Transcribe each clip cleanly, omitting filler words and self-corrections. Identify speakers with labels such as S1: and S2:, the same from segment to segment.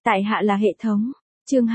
S1: Tại hạ là hệ thống. Chương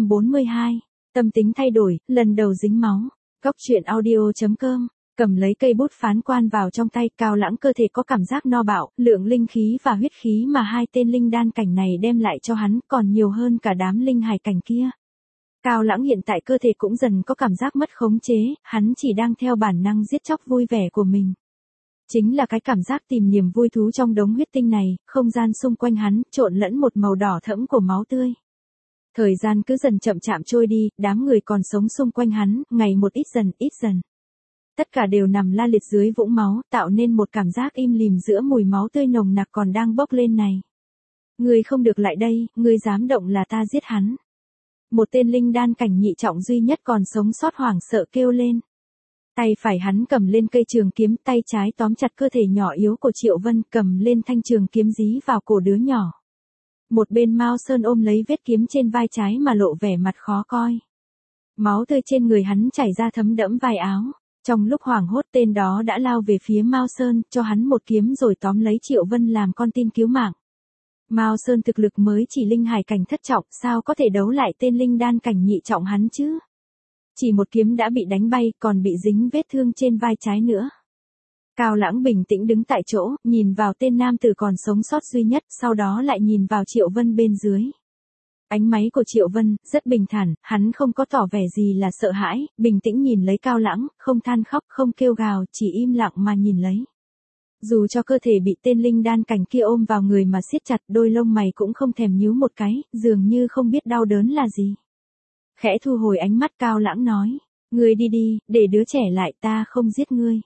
S1: 242. Tâm tính thay đổi, lần đầu dính máu. Góc truyện audio.com. Cầm lấy cây bút phán quan vào trong tay, Cao Lãng cơ thể có cảm giác no bạo, lượng linh khí và huyết khí mà hai tên linh đan cảnh này đem lại cho hắn còn nhiều hơn cả đám linh hải cảnh kia. Cao Lãng hiện tại cơ thể cũng dần có cảm giác mất khống chế, hắn chỉ đang theo bản năng giết chóc vui vẻ của mình. Chính là cái cảm giác tìm niềm vui thú trong đống huyết tinh này, không gian xung quanh hắn trộn lẫn một màu đỏ thẫm của máu tươi. Thời gian cứ dần chậm chạp trôi đi, đám người còn sống xung quanh hắn, ngày một ít dần. Tất cả đều nằm la liệt dưới vũng máu, tạo nên một cảm giác im lìm giữa mùi máu tươi nồng nặc còn đang bốc lên này. Ngươi không được lại đây, ngươi dám động là ta giết hắn. Một tên linh đan cảnh nhị trọng duy nhất còn sống sót hoảng sợ kêu lên. Tay phải hắn cầm lên cây trường kiếm, tay trái tóm chặt cơ thể nhỏ yếu của Triệu Vân, cầm lên thanh trường kiếm dí vào cổ đứa nhỏ. Một bên Mao Sơn ôm lấy vết kiếm trên vai trái mà lộ vẻ mặt khó coi. Máu tươi trên người hắn chảy ra thấm đẫm vai áo. Trong lúc hoảng hốt, tên đó đã lao về phía Mao Sơn, cho hắn một kiếm rồi tóm lấy Triệu Vân làm con tin cứu mạng. Mao Sơn thực lực mới chỉ linh hải cảnh thất trọng, sao có thể đấu lại tên linh đan cảnh nhị trọng hắn chứ? Chỉ một kiếm đã bị đánh bay, còn bị dính vết thương trên vai trái nữa. Cao Lãng bình tĩnh đứng tại chỗ, nhìn vào tên nam tử còn sống sót duy nhất, sau đó lại nhìn vào Triệu Vân bên dưới. Ánh máy của Triệu Vân rất bình thản, hắn không có tỏ vẻ gì là sợ hãi, bình tĩnh nhìn lấy Cao Lãng, không than khóc, không kêu gào, chỉ im lặng mà nhìn lấy. Dù cho cơ thể bị tên linh đan cảnh kia ôm vào người mà siết chặt, đôi lông mày cũng không thèm nhíu một cái, dường như không biết đau đớn là gì. Khẽ thu hồi ánh mắt, Cao Lãng nói, ngươi đi đi, để đứa trẻ lại, ta không giết ngươi.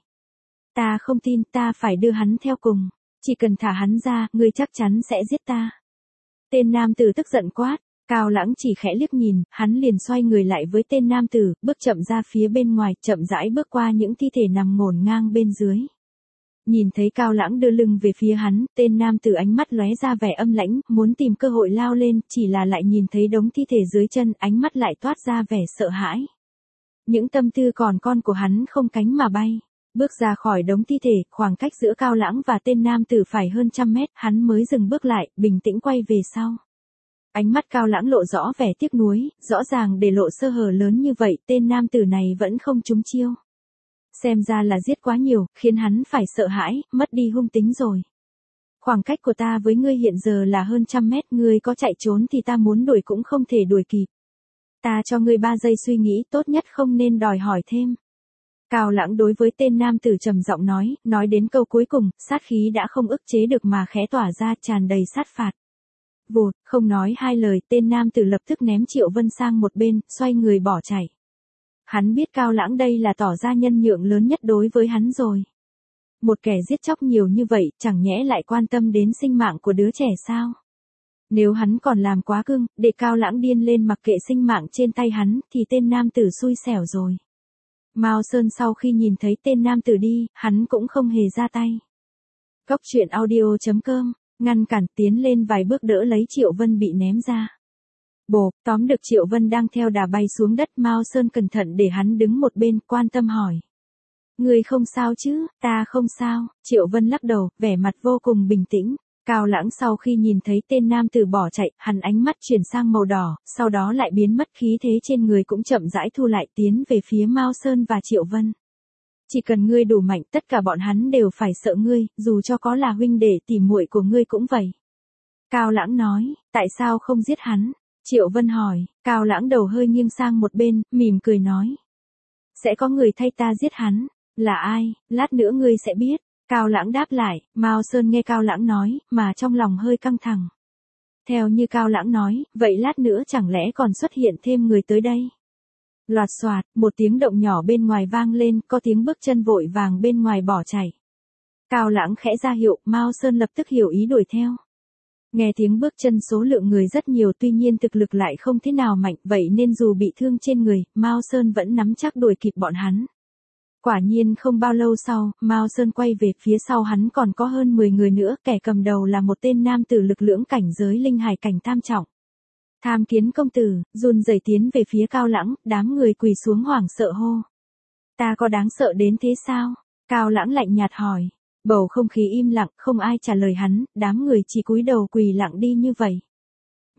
S1: Ta không tin, ta phải đưa hắn theo cùng, chỉ cần thả hắn ra, ngươi chắc chắn sẽ giết ta. Tên nam tử tức giận quát. Cao Lãng chỉ khẽ liếc nhìn, hắn liền xoay người lại với tên nam tử, bước chậm ra phía bên ngoài, chậm rãi bước qua những thi thể nằm ngổn ngang bên dưới. Nhìn thấy Cao Lãng đưa lưng về phía hắn, tên nam tử ánh mắt lóe ra vẻ âm lãnh, muốn tìm cơ hội lao lên, chỉ là lại nhìn thấy đống thi thể dưới chân, ánh mắt lại toát ra vẻ sợ hãi. Những tâm tư còn con của hắn không cánh mà bay. Bước ra khỏi đống thi thể, khoảng cách giữa Cao Lãng và tên nam tử phải hơn 100 mét, hắn mới dừng bước lại, bình tĩnh quay về sau. Ánh mắt Cao Lãng lộ rõ vẻ tiếc nuối, rõ ràng để lộ sơ hở lớn như vậy, tên nam tử này vẫn không trúng chiêu. Xem ra là giết quá nhiều, khiến hắn phải sợ hãi, mất đi hung tính rồi. Khoảng cách của ta với ngươi hiện giờ là hơn 100 mét, ngươi có chạy trốn thì ta muốn đuổi cũng không thể đuổi kịp. Ta cho ngươi 3 giây suy nghĩ, tốt nhất không nên đòi hỏi thêm. Cao Lãng đối với tên nam tử trầm giọng nói đến câu cuối cùng, sát khí đã không ức chế được mà khẽ tỏa ra, tràn đầy sát phạt. Vụt, không nói hai lời, tên nam tử lập tức ném Triệu Vân sang một bên, xoay người bỏ chạy. Hắn biết Cao Lãng đây là tỏ ra nhân nhượng lớn nhất đối với hắn rồi. Một kẻ giết chóc nhiều như vậy, chẳng nhẽ lại quan tâm đến sinh mạng của đứa trẻ sao? Nếu hắn còn làm quá cưng, để Cao Lãng điên lên mặc kệ sinh mạng trên tay hắn, thì tên nam tử xui xẻo rồi. Mao Sơn sau khi nhìn thấy tên nam tử đi, hắn cũng không hề ra tay. Góc truyện audio.com. Ngăn cản, tiến lên vài bước đỡ lấy Triệu Vân bị ném ra. Bộp, tóm được Triệu Vân đang theo đà bay xuống đất, Mao Sơn cẩn thận để hắn đứng một bên, quan tâm hỏi. Ngươi không sao chứ? Ta không sao. Triệu Vân lắc đầu, vẻ mặt vô cùng bình tĩnh. Cao Lãng sau khi nhìn thấy tên nam tử bỏ chạy, hắn ánh mắt chuyển sang màu đỏ, sau đó lại biến mất, khí thế trên người cũng chậm rãi thu lại, tiến về phía Mao Sơn và Triệu Vân. Chỉ cần ngươi đủ mạnh, tất cả bọn hắn đều phải sợ ngươi, dù cho có là huynh đệ tỉ muội của ngươi cũng vậy. Cao Lãng nói, tại sao không giết hắn? Triệu Vân hỏi, Cao Lãng đầu hơi nghiêng sang một bên, mỉm cười nói. Sẽ có người thay ta giết hắn, là ai, lát nữa ngươi sẽ biết. Cao Lãng đáp lại, Mao Sơn nghe Cao Lãng nói, mà trong lòng hơi căng thẳng. Theo như Cao Lãng nói, vậy lát nữa chẳng lẽ còn xuất hiện thêm người tới đây? Loạt xoạt, một tiếng động nhỏ bên ngoài vang lên, có tiếng bước chân vội vàng bên ngoài bỏ chạy. Cao Lãng khẽ ra hiệu, Mao Sơn lập tức hiểu ý đuổi theo. Nghe tiếng bước chân số lượng người rất nhiều, tuy nhiên thực lực lại không thế nào mạnh, vậy nên dù bị thương trên người, Mao Sơn vẫn nắm chắc đuổi kịp bọn hắn. Quả nhiên không bao lâu sau, Mao Sơn quay về phía sau hắn còn có hơn 10 người nữa, kẻ cầm đầu là một tên nam tử lực lưỡng cảnh giới linh hải cảnh tam trọng. Tham Kiến công tử, run rẩy tiến về phía Cao Lãng, đám người quỳ xuống hoảng sợ hô. Ta có đáng sợ đến thế sao? Cao Lãng lạnh nhạt hỏi. Bầu không khí im lặng, không ai trả lời hắn, đám người chỉ cúi đầu quỳ lặng đi như vậy.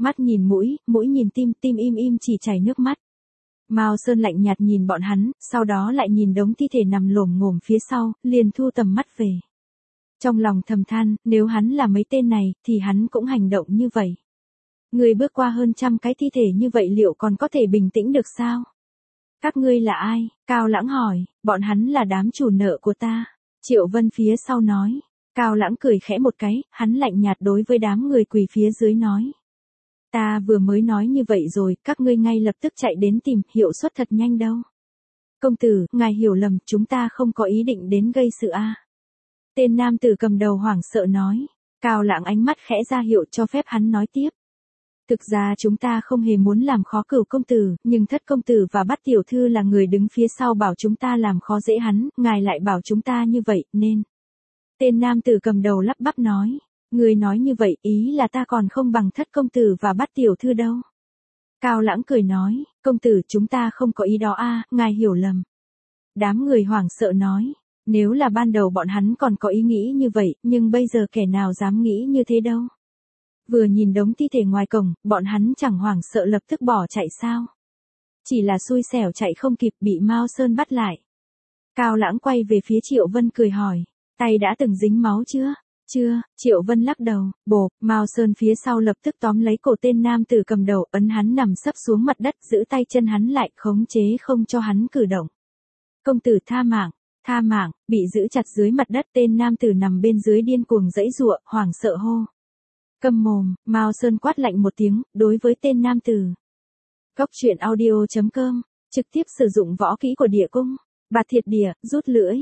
S1: mắt nhìn mũi, mũi nhìn tim, tim im im chỉ chảy nước mắt. Mao Sơn lạnh nhạt nhìn bọn hắn, sau đó lại nhìn đống thi thể nằm lổm ngổm phía sau, liền thu tầm mắt về. Trong lòng thầm than, nếu hắn là mấy tên này, thì hắn cũng hành động như vậy. Người bước qua hơn trăm cái thi thể như vậy liệu còn có thể bình tĩnh được sao? Các ngươi là ai? Cao Lãng hỏi, bọn hắn là đám chủ nợ của ta. Triệu Vân phía sau nói. Cao Lãng cười khẽ một cái, hắn lạnh nhạt đối với đám người quỳ phía dưới nói. Ta vừa mới nói như vậy rồi, các ngươi ngay lập tức chạy đến tìm, hiệu suất thật nhanh đâu. Công tử, ngài hiểu lầm, chúng ta không có ý định đến gây sự a. Tên nam tử cầm đầu hoảng sợ nói. Cao Lãng ánh mắt khẽ ra hiệu cho phép hắn nói tiếp. Thực ra chúng ta không hề muốn làm khó Cửu công tử, nhưng Thất công tử và Bát tiểu thư là người đứng phía sau bảo chúng ta làm khó dễ hắn, ngài lại bảo chúng ta như vậy, nên. Tên nam tử cầm đầu lắp bắp nói. Người nói như vậy ý là ta còn không bằng Thất công tử và Bát tiểu thư đâu. Cao Lãng cười nói, công tử chúng ta không có ý đó a, ngài hiểu lầm. Đám người hoảng sợ nói, nếu là ban đầu bọn hắn còn có ý nghĩ như vậy, nhưng bây giờ kẻ nào dám nghĩ như thế đâu. Vừa nhìn đống thi thể ngoài cổng, bọn hắn chẳng hoảng sợ lập tức bỏ chạy sao. Chỉ là xui xẻo chạy không kịp bị Mao Sơn bắt lại. Cao Lãng quay về phía Triệu Vân cười hỏi, tay đã từng dính máu chưa? Chưa, Triệu Vân lắc đầu, bộp, Mao Sơn phía sau lập tức tóm lấy cổ tên nam tử cầm đầu, ấn hắn nằm sấp xuống mặt đất, giữ tay chân hắn lại, khống chế không cho hắn cử động. Công tử tha mạng, bị giữ chặt dưới mặt đất, tên nam tử nằm bên dưới điên cuồng giãy giụa, hoảng sợ hô. Câm mồm, Mao Sơn quát lạnh một tiếng, đối với tên nam tử. Cốc truyện audio.com, trực tiếp sử dụng võ kỹ của địa cung. Bạt thiệt địa, rút lưỡi,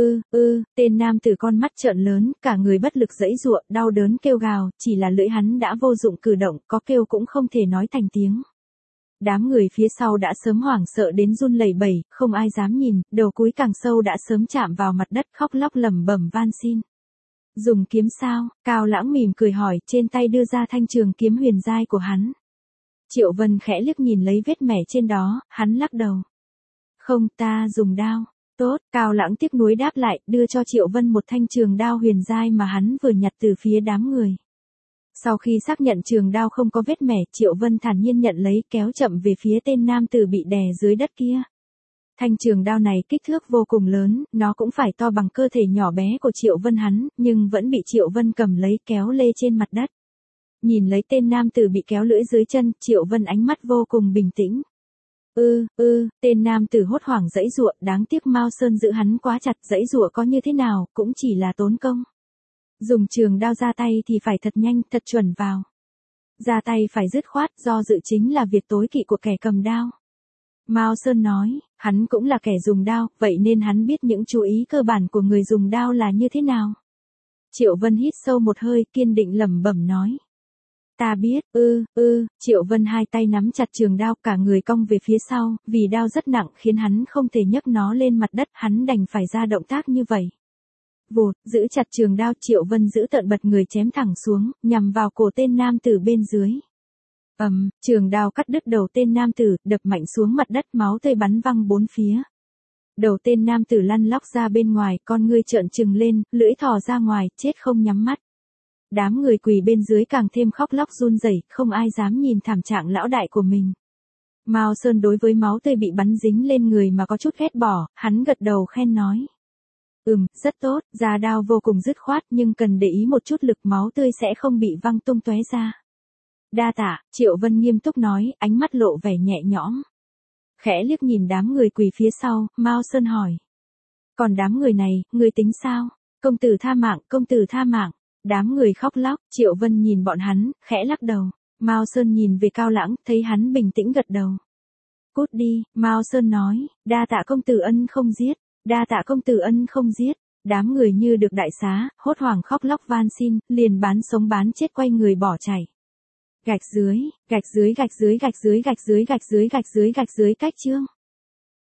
S1: tên nam tử con mắt trợn lớn, cả người bất lực giãy giụa, đau đớn kêu gào, chỉ là lưỡi hắn đã vô dụng cử động, có kêu cũng không thể nói thành tiếng. Đám người phía sau đã sớm hoảng sợ đến run lẩy bẩy, không ai dám nhìn, đầu cúi càng sâu đã sớm chạm vào mặt đất khóc lóc lẩm bẩm van xin. Dùng kiếm sao? Cao Lãng mỉm cười hỏi, trên tay đưa ra thanh trường kiếm huyền giai của hắn. Triệu Vân khẽ liếc nhìn lấy vết mẻ trên đó, hắn lắc đầu. Không, ta dùng đao. Tốt, Cao Lãng tiếc nuối đáp lại, đưa cho Triệu Vân một thanh trường đao huyền giai mà hắn vừa nhặt từ phía đám người. Sau khi xác nhận trường đao không có vết mẻ, Triệu Vân thản nhiên nhận lấy, kéo chậm về phía tên nam tử bị đè dưới đất kia. Thanh trường đao này kích thước vô cùng lớn, nó cũng phải to bằng cơ thể nhỏ bé của Triệu Vân hắn, nhưng vẫn bị Triệu Vân cầm lấy kéo lê trên mặt đất. Nhìn lấy tên nam tử bị kéo lưỡi dưới chân, Triệu Vân ánh mắt vô cùng bình tĩnh. Tên nam tử hốt hoảng giãy giụa, đáng tiếc Mao Sơn giữ hắn quá chặt, giãy giụa có như thế nào, cũng chỉ là tốn công. Dùng trường đao ra tay thì phải thật nhanh, thật chuẩn vào. Ra tay phải dứt khoát, do dự chính là việc tối kỵ của kẻ cầm đao. Mao Sơn nói, hắn cũng là kẻ dùng đao, vậy nên hắn biết những chú ý cơ bản của người dùng đao là như thế nào. Triệu Vân hít sâu một hơi, kiên định lẩm bẩm nói. Ta biết, Triệu Vân hai tay nắm chặt trường đao, cả người cong về phía sau, vì đao rất nặng khiến hắn không thể nhấc nó lên mặt đất, hắn đành phải ra động tác như vậy. Vụt, giữ chặt trường đao, Triệu Vân giữ tợn bật người chém thẳng xuống, nhằm vào cổ tên nam tử bên dưới. Trường đao cắt đứt đầu tên nam tử, đập mạnh xuống mặt đất, máu tươi bắn văng bốn phía. Đầu tên nam tử lăn lóc ra bên ngoài, con ngươi trợn trừng lên, lưỡi thò ra ngoài, chết không nhắm mắt. Đám người quỳ bên dưới càng thêm khóc lóc run rẩy, không ai dám nhìn thảm trạng lão đại của mình. Mao Sơn đối với máu tươi bị bắn dính lên người mà có chút ghét bỏ, hắn gật đầu khen nói. Rất tốt, ra đao vô cùng dứt khoát, nhưng cần để ý một chút lực, máu tươi sẽ không bị văng tung tóe ra. Đa tạ, Triệu Vân nghiêm túc nói, ánh mắt lộ vẻ nhẹ nhõm. Khẽ liếc nhìn đám người quỳ phía sau, Mao Sơn hỏi. Còn đám người này, ngươi tính sao? Công tử tha mạng, công tử tha mạng. Đám người khóc lóc, Triệu Vân nhìn bọn hắn, khẽ lắc đầu. Mao Sơn nhìn về Cao Lãng, thấy hắn bình tĩnh gật đầu. Cút đi, Mao Sơn nói, đa tạ công tử ân không giết, đa tạ công tử ân không giết. Đám người như được đại xá, hốt hoảng khóc lóc van xin, liền bán sống bán chết quay người bỏ chạy. Gạch dưới cách chương.